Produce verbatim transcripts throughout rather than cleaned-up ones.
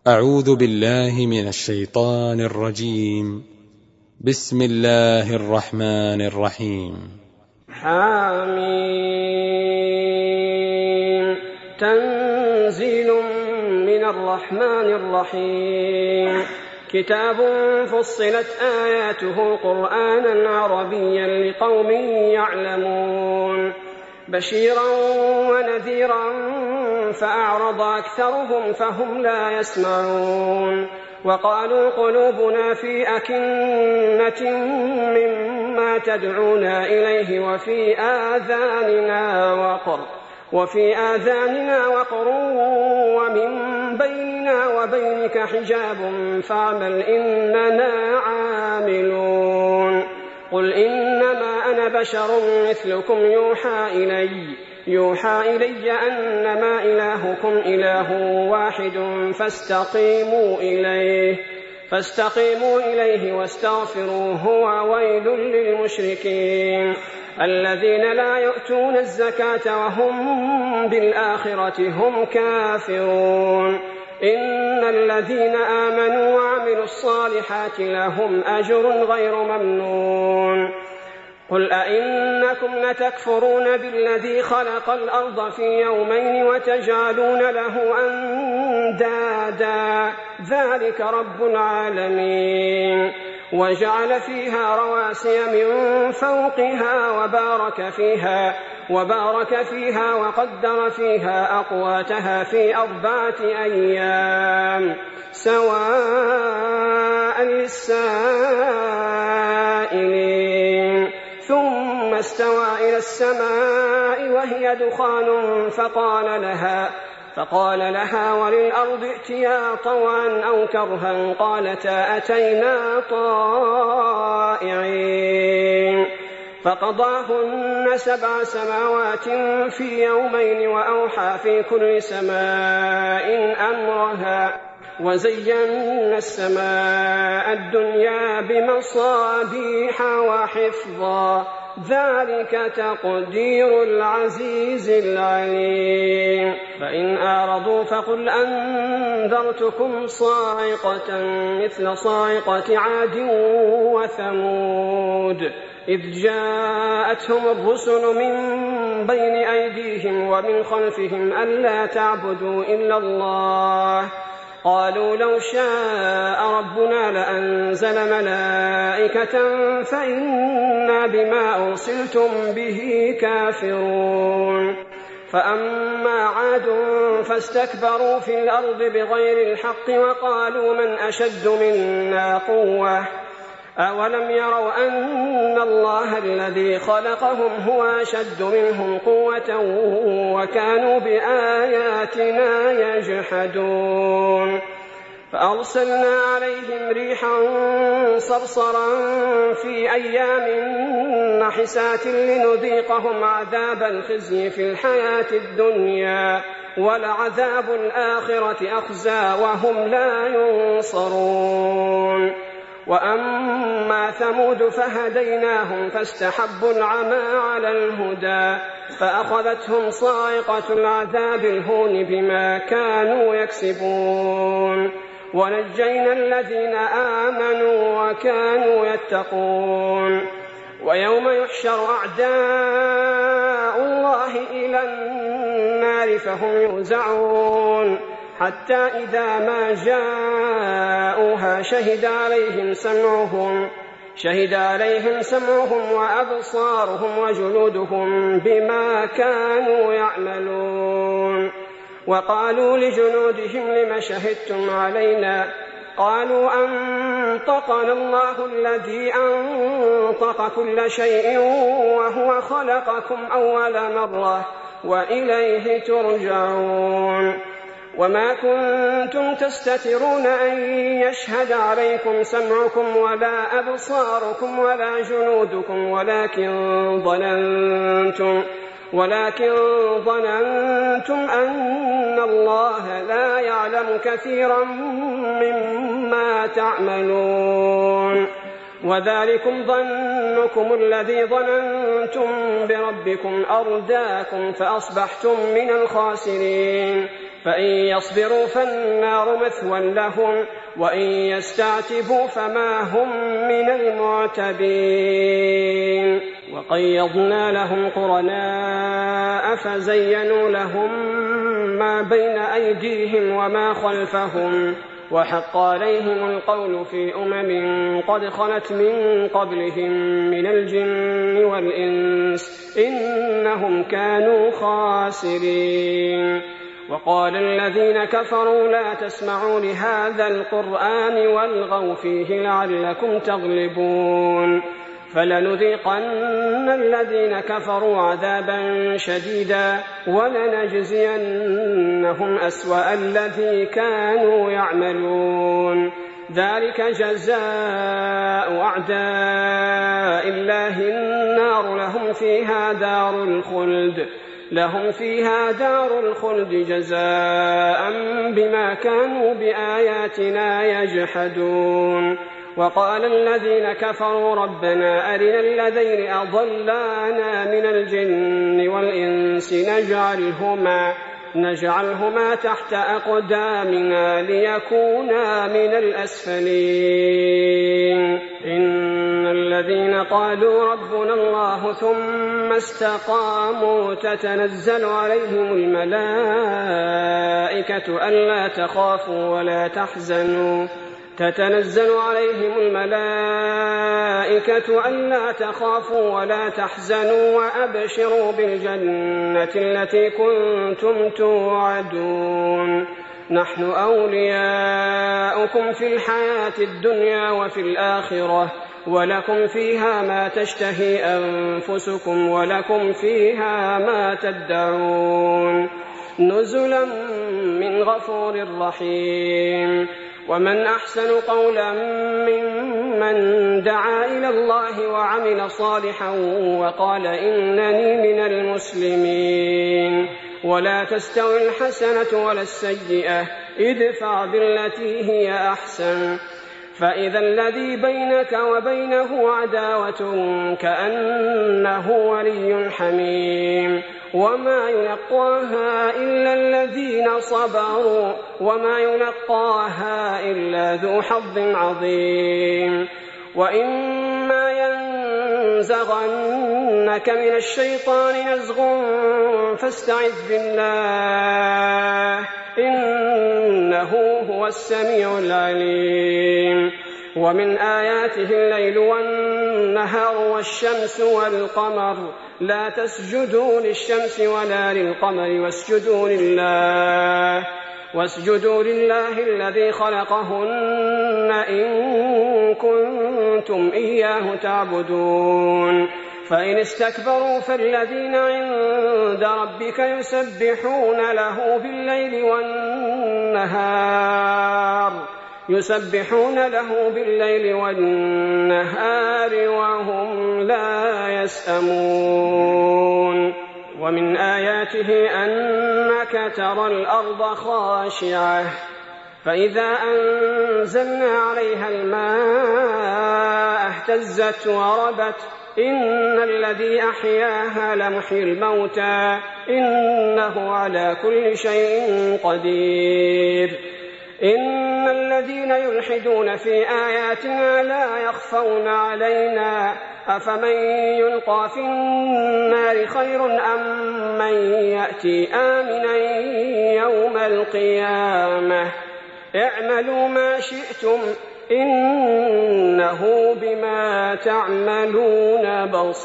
أعوذ بالله من الشيطان الرجيم. بسم الله الرحمن الرحيم. حميم. تنزيل من الرحمن الرحيم. كتاب فصلت آياته قرآنا عربيا لقوم يعلمون بشيرا ونذيرا فأعرض أكثرهم فهم لا يسمعون وقالوا قلوبنا في أكنة مما تدعونا إليه وفي آذاننا وقر وفي آذاننا وقر ومن بيننا وبينك حجاب فاعمل إننا عاملون. قل إنما أنا بشر مثلكم يوحى إلي يوحى إلي أنما إلهكم إله واحد فاستقيموا إليه فاستقيموا إليه واستغفروه وويل للمشركين الذين لا يؤتون الزكاة وهم بالآخرة هم كافرون. إن الذين آمنوا وعملوا الصالحات لهم أجر غير ممنون. قل أئنكم لتكفرون بالذي خلق الأرض في يومين وتجعلون له أندادا ذلك رب العالمين. وجعل فيها رواسي من فوقها وبارك فيها وبارك فيها وقدر فيها أقواتها في أربعة أيام سواء للسائلين. ثم استوى إلى السماء وهي دخان فقال لها فقال لها وللأرض ائتيا طوعا أو كرها قالتا أتينا طائعين. فقضاهن سبع سماوات في يومين وأوحى في كل سماء أمرها وزينا السماء الدنيا بمصابيح وحفظا ذلك تقدير العزيز العليم. فإن أعرضوا فقل أنذرتكم صاعقة مثل صاعقة عاد وثمود إذ جاءتهم الرسل من بين أيديهم ومن خلفهم ألا تعبدوا إلا الله قالوا لو شاء ربنا لأنزل ملائكة فإنا بما أرسلتم به كافرون. فأما عاد فاستكبروا في الأرض بغير الحق وقالوا من أشد منا قوة أولم يروا أن الله الذي خلقهم هو أشد منهم قوة وكانوا بآياتنا يجحدون. فأرسلنا عليهم ريحا صرصرا في أيام نحسات لنذيقهم عذاب الخزي في الحياة الدنيا ولعذاب الآخرة أخزى وهم لا ينصرون. وأما ثمود فهديناهم فاستحبوا العمى على الهدى فأخذتهم صاعقة العذاب الهون بما كانوا يكسبون. ونجينا الذين آمنوا وكانوا يتقون. ويوم يحشر أعداء الله إلى النار فهم يوزعون حتى إذا ما جاءوها شهد عليهم سمعهم شهد عليهم سمعهم وأبصارهم وجلودهم بما كانوا يعملون. وقالوا لجلودهم لم شهدتم علينا قالوا أنطقنا الله الذي أنطق كل شيء وهو خلقكم أول مرة وإليه ترجعون. وما كنتم تستترون أن يشهد عليكم سمعكم ولا أبصاركم ولا جنودكم ولكن ظننتم ولكن ظننتم أن الله لا يعلم كثيرا مما تعملون. وذلكم ظنكم الذي ظننتم بربكم أرداكم فأصبحتم من الخاسرين. فإن يصبروا فالنار مثوى لهم وإن يستعتبوا فما هم من المعتبين. وقيضنا لهم قرناء فزينوا لهم ما بين أيديهم وما خلفهم وحق عليهم القول في أمم قد خلت من قبلهم من الجن والإنس إنهم كانوا خاسرين. وقال الذين كفروا لا تسمعوا لهذا القرآن والغوا فيه لعلكم تغلبون. فلنذيقن الذين كفروا عذابا شديدا ولنجزينهم أسوأ الذي كانوا يعملون. ذلك جزاء أعداء الله النار لهم فيها دار الخلد لهم فيها دار الخلد جزاء بما كانوا بآياتنا يجحدون. وقال الذين كفروا ربنا أرنا الذين أضلانا من الجن والإنس نجعلهما, نجعلهما تحت أقدامنا ليكونا من الأسفلين. إن الذين قالوا ربنا الله ثم استقاموا تتنزل عليهم الملائكة ألا تخافوا ولا تحزنوا تتنزل عليهم الملائكة ألا تخافوا ولا تحزنوا وأبشروا بالجنة التي كنتم توعدون. نحن أولياؤكم في الحياة الدنيا وفي الآخرة ولكم فيها ما تشتهي أنفسكم ولكم فيها ما تدعون. نزلا من غفور رحيم. ومن أحسن قولا ممن دعا إلى الله وعمل صالحا وقال إنني من المسلمين. ولا تستوي الحسنة ولا السيئة ادفع بالتي هي أحسن فإذا الذي بينك وبينه عداوة كأنه ولي حميم. وما يلقاها إلا الذين صبروا وما يلقاها إلا ذو حظ عظيم. وإما ينزغنك من الشيطان نزغ فاستعذ بالله إنه هو السميع العليم. ومن آياته الليل والنهار والشمس والقمر لا تسجدوا للشمس ولا للقمر واسجدوا لله واسجدوا لله الذي خلقهن إن كنتم إياه تعبدون. فإن استكبروا فالذين عند ربك يسبحون له بالليل والنهار يسبحون له بالليل والنهار وهم لا يسأمون. ومن آياته أنك ترى الأرض خاشعة فإذا أنزلنا عليها الماء اهتزت وربت إن الذي أحياها لمحيي الموتى إنه على كل شيء قدير. إن الذين يلحدون في آياتنا لا يخفون علينا أفمن يلقى في النار خير أم من يأتي آمنا يوم القيامة اعملوا ما شئتم إنه بما تعملون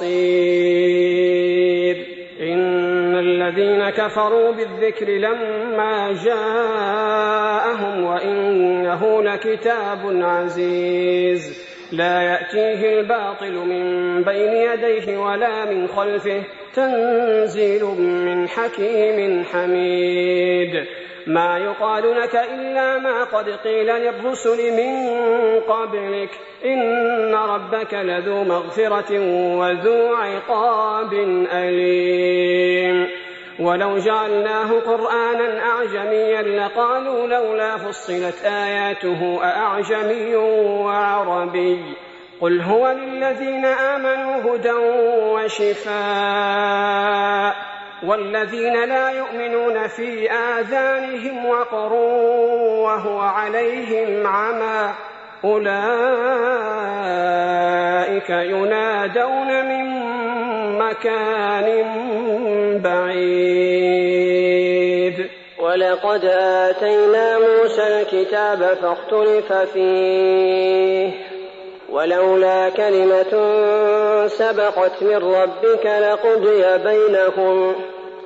بصير. إن الذين كفروا بالذكر لما جاءهم وإنه لكتاب عزيز لا يأتيه الباطل من بين يديه ولا من خلفه تنزيل من حكيم حميد. ما يقال لك إلا ما قد قيل للرسل من قبلك إن ربك لذو مغفرة وذو عقاب أليم. ولو جعلناه قرآنا أعجميا لقالوا لولا فصلت آياته أأعجمي وعربي قل هو للذين آمنوا هدى وشفاء والذين لا يؤمنون في آذانهم وقر وهو عليهم عمى أولئك ينادون من مكان بعيد. ولقد آتينا موسى الكتاب فاختلف فيه ولولا كلمة سبقت من ربك لقضي بينهم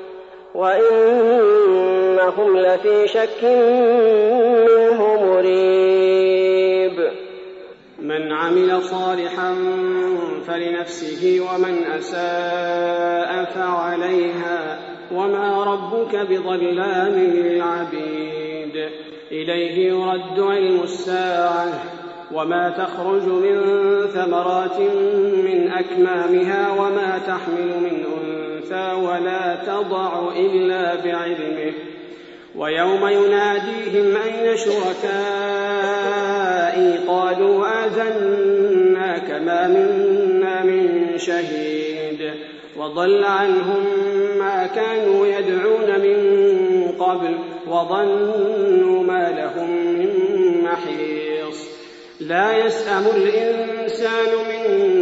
وإنهم لفي شك منه مريب. من عمل صالحا فلنفسه ومن أساء فعليها وما ربك بظلام للعبيد. إليه يرد علم الساعة وما تخرج من ثمرات من أكمامها وما تحمل من أنثى ولا تضع إلا بعلمه. ويوم يناديهم أين شركائي قالوا آذناك ما منا من شهيد وضل عنهم ما كانوا يدعون من قبل وظنوا ما لهم من محيص. لا يسأم الإنسان من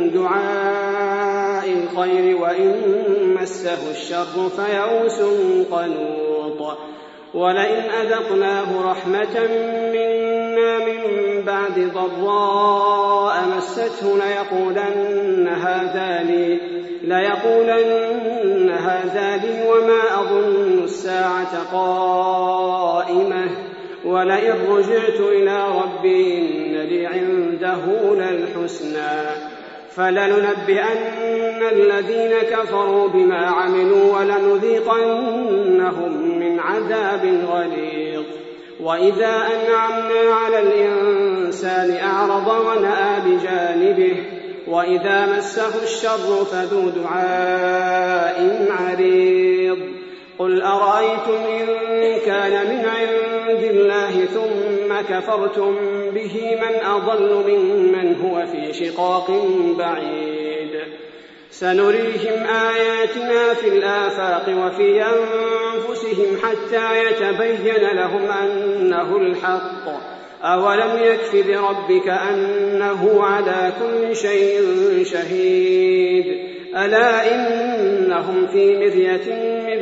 دعاء الخير وإن مسه الشر فيئوس قنوط. ولئن أذقناه رحمة منا من بعد ضراء مسته ليقولن هذا لي ليقولن هذا لي وما أظن الساعة قائمة ولئن رجعت إلى ربي إن لي عنده للحسنى. فلننبئن الذين كفروا بما عملوا ولنذيقنهم من عذاب غليظ. وإذا أنعمنا على الإنسان أعرض ونأى بجانبه وإذا مسه الشر فذو دعاء عريض. قل أرأيتم إن كان من عند الله ثم كفرتم به من أضل ممن هو في شقاق بعيد. سنريهم آياتنا في الآفاق وفي أنفسهم حتى يتبين لهم أنه الحق. أولم يكف بربك أنه على كل شيء شهيد. ألا إنهم في مرية من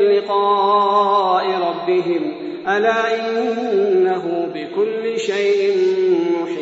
لقاء ربهم ألا إنه بكل شيء محيط.